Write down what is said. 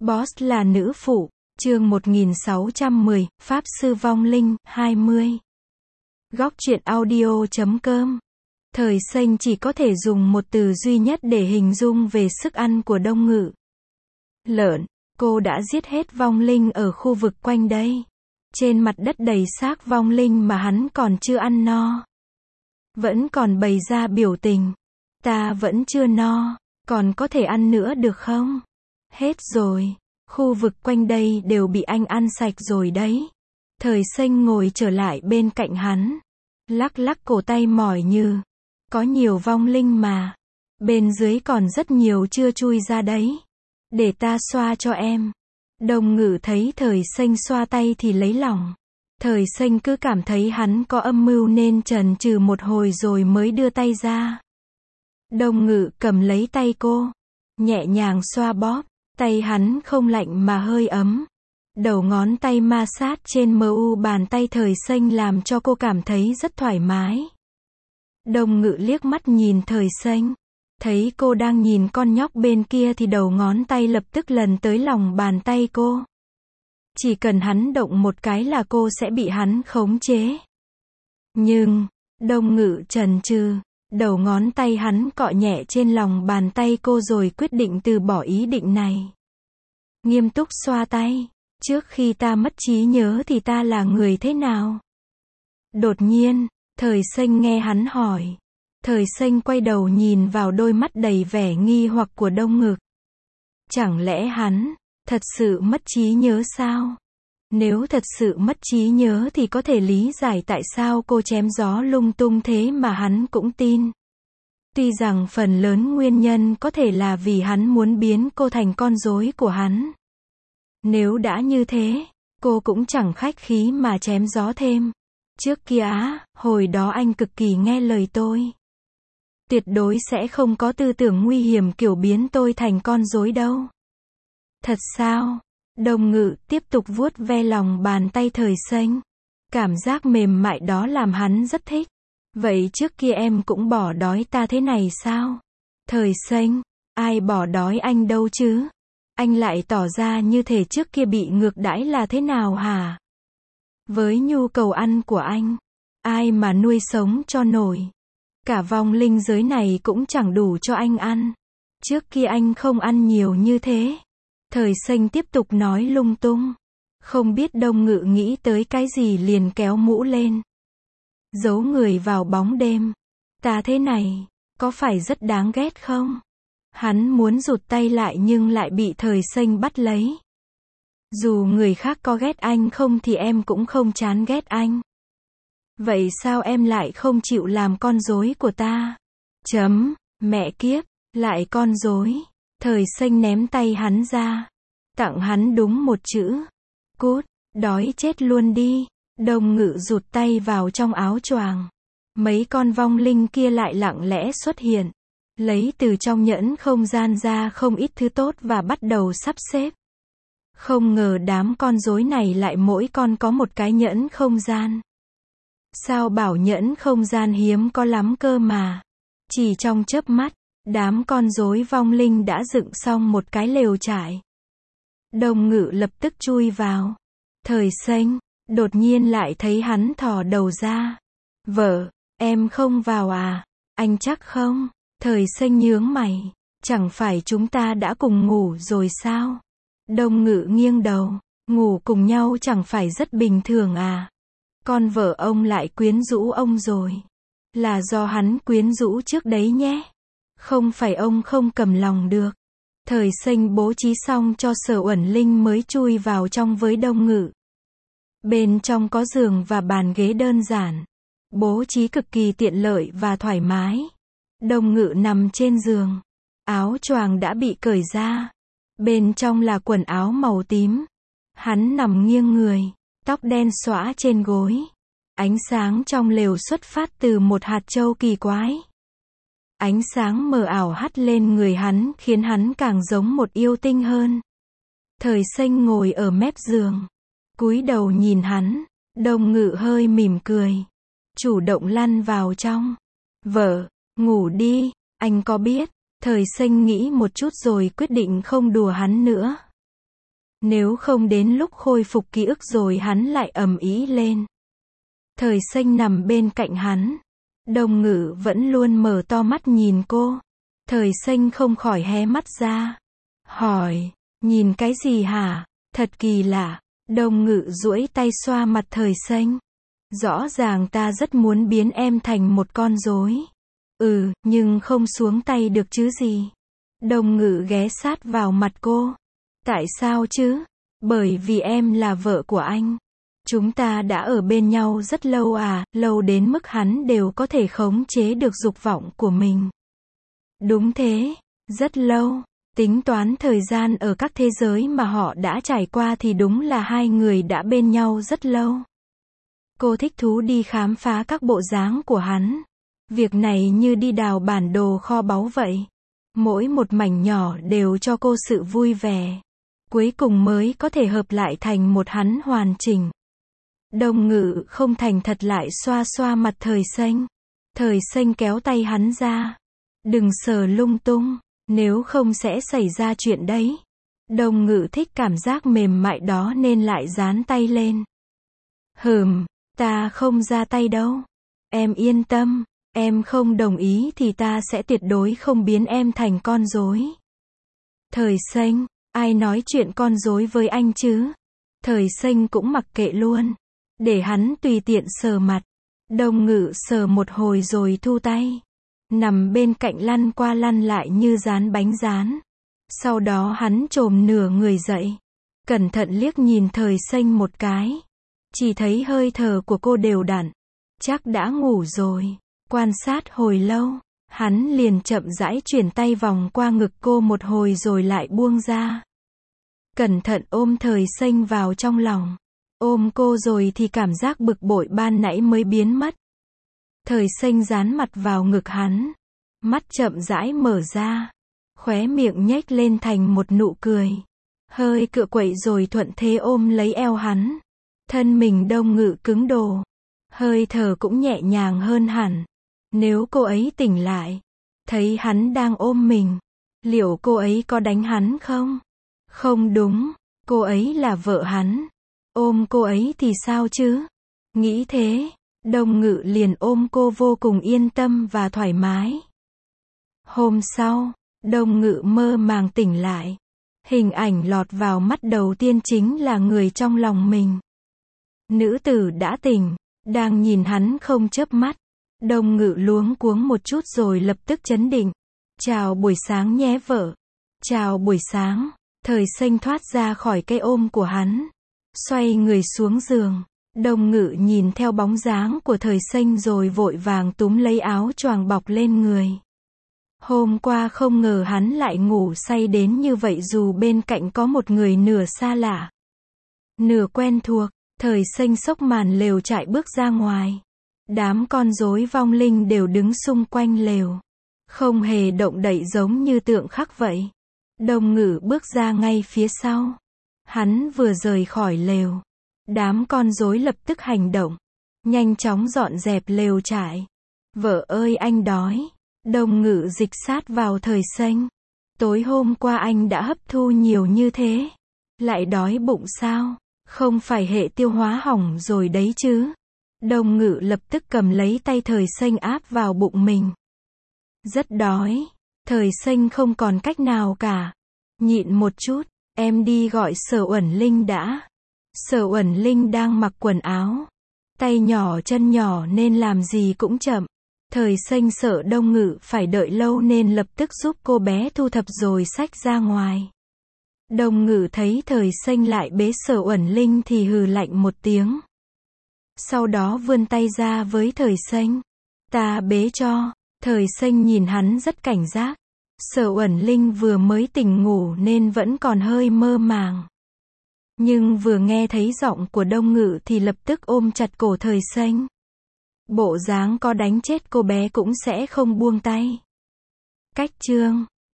Boss là nữ phụ, chương 1610, Pháp sư vong linh, 20. Góc truyện audio.com. Thời Xanh chỉ có thể dùng một từ duy nhất để hình dung về sức ăn của Đông Ngự. Lợn, cô đã giết hết vong linh ở khu vực quanh đây. Trên mặt đất đầy xác vong linh mà hắn còn chưa ăn no. Vẫn còn bày ra biểu tình. Ta vẫn chưa no, còn có thể ăn nữa được không? Hết rồi. Khu vực quanh đây đều bị anh ăn sạch rồi đấy. Thời Xanh ngồi trở lại bên cạnh hắn. Lắc lắc cổ tay mỏi như. Có nhiều vong linh mà. Bên dưới còn rất nhiều chưa chui ra đấy. Để ta xoa cho em. Đông Ngự thấy Thời Xanh xoa tay thì lấy lòng. Thời Xanh cứ cảm thấy hắn có âm mưu nên chần chừ một hồi rồi mới đưa tay ra. Đông Ngự cầm lấy tay cô. Nhẹ nhàng xoa bóp. Tay hắn không lạnh mà hơi ấm. Đầu ngón tay ma sát trên mu bàn tay Thời Xanh làm cho cô cảm thấy rất thoải mái. Đông Ngự liếc mắt nhìn Thời Xanh. Thấy cô đang nhìn con nhóc bên kia thì đầu ngón tay lập tức lần tới lòng bàn tay cô. Chỉ cần hắn động một cái là cô sẽ bị hắn khống chế. Nhưng, Đông Ngự chần chừ. Đầu ngón tay hắn cọ nhẹ trên lòng bàn tay cô rồi quyết định từ bỏ ý định này. Nghiêm túc xoa tay. Trước khi ta mất trí nhớ thì ta là người thế nào? Đột nhiên, Thời Xanh nghe hắn hỏi. Thời Xanh quay đầu nhìn vào đôi mắt đầy vẻ nghi hoặc của Đông Ngự. Chẳng lẽ hắn thật sự mất trí nhớ sao? Nếu thật sự mất trí nhớ thì có thể lý giải tại sao cô chém gió lung tung thế mà hắn cũng tin. Tuy rằng phần lớn nguyên nhân có thể là vì hắn muốn biến cô thành con rối của hắn. Nếu đã như thế, cô cũng chẳng khách khí mà chém gió thêm. Trước kia hồi đó anh cực kỳ nghe lời tôi. Tuyệt đối sẽ không có tư tưởng nguy hiểm kiểu biến tôi thành con rối đâu. Thật sao? Đông Ngự tiếp tục vuốt ve lòng bàn tay Thời Xanh. Cảm giác mềm mại đó làm hắn rất thích. Vậy trước kia em cũng bỏ đói ta thế này sao? Thời Xanh, ai bỏ đói anh đâu chứ? Anh lại tỏ ra như thể trước kia bị ngược đãi là thế nào hả? Với nhu cầu ăn của anh, ai mà nuôi sống cho nổi? Cả vong linh giới này cũng chẳng đủ cho anh ăn. Trước kia anh không ăn nhiều như thế. Thời Xanh tiếp tục nói lung tung. Không biết Đông Ngự nghĩ tới cái gì liền kéo mũ lên. Giấu người vào bóng đêm. Ta thế này, có phải rất đáng ghét không? Hắn muốn rụt tay lại nhưng lại bị Thời Xanh bắt lấy. Dù người khác có ghét anh không thì em cũng không chán ghét anh. Vậy sao em lại không chịu làm con rối của ta? Mẹ kiếp, lại con rối. Thời Xanh ném tay hắn ra. Tặng hắn đúng một chữ. Cút, đói chết luôn đi. Đông Ngự rụt tay vào trong áo choàng. Mấy con vong linh kia lại lặng lẽ xuất hiện. Lấy từ trong nhẫn không gian ra không ít thứ tốt và bắt đầu sắp xếp. Không ngờ đám con rối này lại mỗi con có một cái nhẫn không gian. Sao bảo nhẫn không gian hiếm có lắm cơ mà. Chỉ trong chớp mắt, đám con rối vong linh đã dựng xong một cái lều trại. Đông Ngự lập tức chui vào. Thời Xanh, đột nhiên lại thấy hắn thò đầu ra. Vợ, em không vào à? Anh chắc không? Thời Xanh nhướng mày. Chẳng phải chúng ta đã cùng ngủ rồi sao? Đông Ngự nghiêng đầu. Ngủ cùng nhau chẳng phải rất bình thường à? Con vợ ông lại quyến rũ ông rồi. Là do hắn quyến rũ trước đấy nhé. Không phải ông không cầm lòng được. Thời Xanh bố trí xong cho Sở Uẩn Linh mới chui vào trong với Đông Ngự. Bên trong có giường và bàn ghế đơn giản. Bố trí cực kỳ tiện lợi và thoải mái. Đông Ngự nằm trên giường. Áo choàng đã bị cởi ra. Bên trong là quần áo màu tím. Hắn nằm nghiêng người. Tóc đen xõa trên gối. Ánh sáng trong lều xuất phát từ một hạt châu kỳ quái. Ánh sáng mờ ảo hắt lên người hắn khiến hắn càng giống một yêu tinh hơn. Thời Xanh ngồi ở mép giường. Cúi đầu nhìn hắn. Đông Ngự hơi mỉm cười. Chủ động lăn vào trong. Vợ, ngủ đi, anh có biết. Thời Xanh nghĩ một chút rồi quyết định không đùa hắn nữa. Nếu không đến lúc khôi phục ký ức rồi hắn lại ầm ĩ lên. Thời Xanh nằm bên cạnh hắn. Đồng Ngự vẫn luôn mở to mắt nhìn cô. Thời Xanh không khỏi hé mắt ra. Hỏi, nhìn cái gì hả? Thật kỳ lạ. Đồng Ngự duỗi tay xoa mặt Thời Xanh. Rõ ràng ta rất muốn biến em thành một con rối. Nhưng không xuống tay được chứ gì. Đồng Ngự ghé sát vào mặt cô. Tại sao chứ? Bởi vì em là vợ của anh. Chúng ta đã ở bên nhau rất lâu à, lâu đến mức hắn đều có thể khống chế được dục vọng của mình. Đúng thế, rất lâu. Tính toán thời gian ở các thế giới mà họ đã trải qua thì đúng là hai người đã bên nhau rất lâu. Cô thích thú đi khám phá các bộ dáng của hắn. Việc này như đi đào bản đồ kho báu vậy. Mỗi một mảnh nhỏ đều cho cô sự vui vẻ. Cuối cùng mới có thể hợp lại thành một hắn hoàn chỉnh. Đồng Ngự không thành thật lại xoa xoa mặt Thời Xanh. Thời Xanh kéo tay hắn ra. Đừng sờ lung tung, nếu không sẽ xảy ra chuyện đấy. Đồng Ngự thích cảm giác mềm mại đó nên lại dán tay lên. Ta không ra tay đâu. Em yên tâm, em không đồng ý thì ta sẽ tuyệt đối không biến em thành con rối. Thời Xanh, ai nói chuyện con rối với anh chứ? Thời Xanh cũng mặc kệ luôn. Để hắn tùy tiện sờ mặt. Đồng Ngự sờ một hồi rồi thu tay. Nằm bên cạnh lăn qua lăn lại như dán bánh rán. Sau đó hắn chồm nửa người dậy. Cẩn thận liếc nhìn Thời Xanh một cái. Chỉ thấy hơi thở của cô đều đặn. Chắc đã ngủ rồi. Quan sát hồi lâu. Hắn liền chậm rãi chuyển tay vòng qua ngực cô một hồi rồi lại buông ra. Cẩn thận ôm Thời Xanh vào trong lòng. Ôm cô rồi thì cảm giác bực bội ban nãy mới biến mất. Thời Xanh dán mặt vào ngực hắn. Mắt chậm rãi mở ra. Khóe miệng nhếch lên thành một nụ cười. Hơi cựa quậy rồi thuận thế ôm lấy eo hắn. Thân mình Đồng Ngự cứng đờ. Hơi thở cũng nhẹ nhàng hơn hẳn. Nếu cô ấy tỉnh lại, thấy hắn đang ôm mình, liệu cô ấy có đánh hắn không? Không đúng, cô ấy là vợ hắn. Ôm cô ấy thì sao chứ? Nghĩ thế, Đồng Ngự liền ôm cô vô cùng yên tâm và thoải mái. Hôm sau, Đồng Ngự mơ màng tỉnh lại. Hình ảnh lọt vào mắt đầu tiên chính là người trong lòng mình. Nữ tử đã tỉnh, đang nhìn hắn không chớp mắt. Đồng Ngự luống cuống một chút rồi lập tức chấn định. Chào buổi sáng nhé vợ. Chào buổi sáng. Thời Xanh thoát ra khỏi cái ôm của hắn. Xoay người xuống giường. Đồng Ngự nhìn theo bóng dáng của Thời Xanh rồi vội vàng túm lấy áo choàng bọc lên người. Hôm qua không ngờ hắn lại ngủ say đến như vậy dù bên cạnh có một người nửa xa lạ, nửa quen thuộc. Thời Xanh xốc màn lều trại bước ra ngoài. Đám con rối vong linh đều đứng xung quanh lều. Không hề động đậy giống như tượng khắc vậy. Đồng Ngự bước ra ngay phía sau. Hắn vừa rời khỏi lều. Đám con rối lập tức hành động. Nhanh chóng dọn dẹp lều trại. Vợ ơi anh đói. Đồng Ngự dịch sát vào Thời Xanh. Tối hôm qua anh đã hấp thu nhiều như thế. Lại đói bụng sao? Không phải hệ tiêu hóa hỏng rồi đấy chứ? Đồng Ngự lập tức cầm lấy tay Thời Xanh áp vào bụng mình. Rất đói. Thời Xanh không còn cách nào cả. Nhịn một chút, em đi gọi Sở Uẩn Linh đã. Sở Uẩn Linh đang mặc quần áo. Tay nhỏ chân nhỏ nên làm gì cũng chậm. Thời Xanh sợ Đồng Ngự phải đợi lâu nên lập tức giúp cô bé thu thập rồi xách ra ngoài. Đồng Ngự thấy Thời Xanh lại bế Sở Uẩn Linh thì hừ lạnh một tiếng. Sau đó vươn tay ra với Thời Xanh. Ta bế cho. Thời Xanh nhìn hắn rất cảnh giác. Sở Uẩn Linh vừa mới tỉnh ngủ nên vẫn còn hơi mơ màng. Nhưng vừa nghe thấy giọng của Đồng Ngự thì lập tức ôm chặt cổ Thời Xanh. Bộ dáng có đánh chết cô bé cũng sẽ không buông tay. Cách chương